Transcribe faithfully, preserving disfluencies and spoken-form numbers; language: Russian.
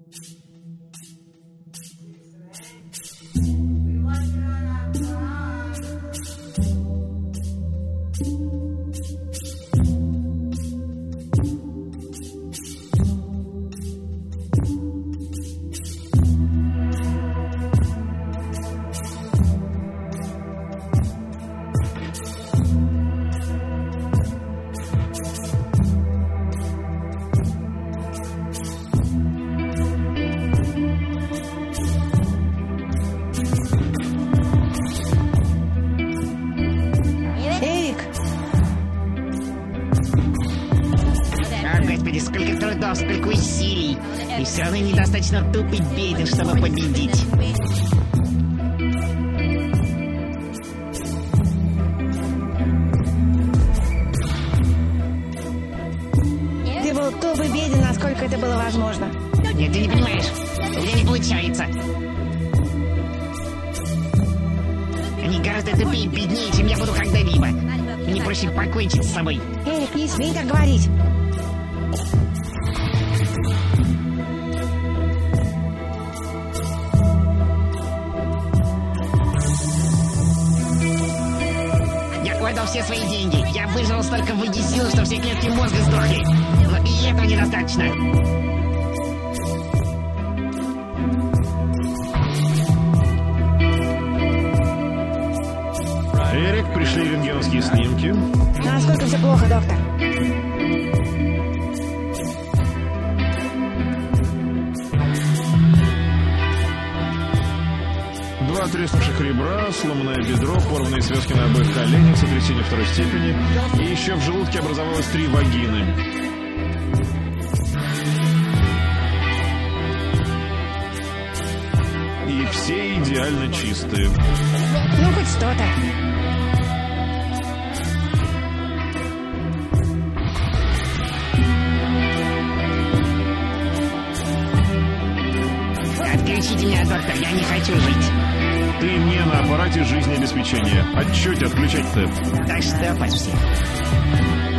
Сколько усилий, и все равно недостаточно тупый Бейден, чтобы победить. Ты был тупый Бейден, насколько это было возможно. Нет, ты не понимаешь, у меня не получается. Они гораздо тупее и беднее, чем я буду когда-либо. Мне проще покончить с собой. Эрик, не смей так говорить. Отдал все свои деньги. Я выжил столько в воде сил, что все клетки мозга сдохли. Но и этого недостаточно. Эрик, пришли рентгеновские снимки. Насколько все плохо, доктор? Два треснувших ребра, сломанное бедро, порванные связки на обоих коленях, сотрясение второй степени. И еще в желудке образовалось три вагины. И все идеально чистые. Ну, хоть что-то. Отключите меня, доктор, я не хочу жить. Ты не на аппарате жизнеобеспечения. Отчете отключать-то. Так что почти.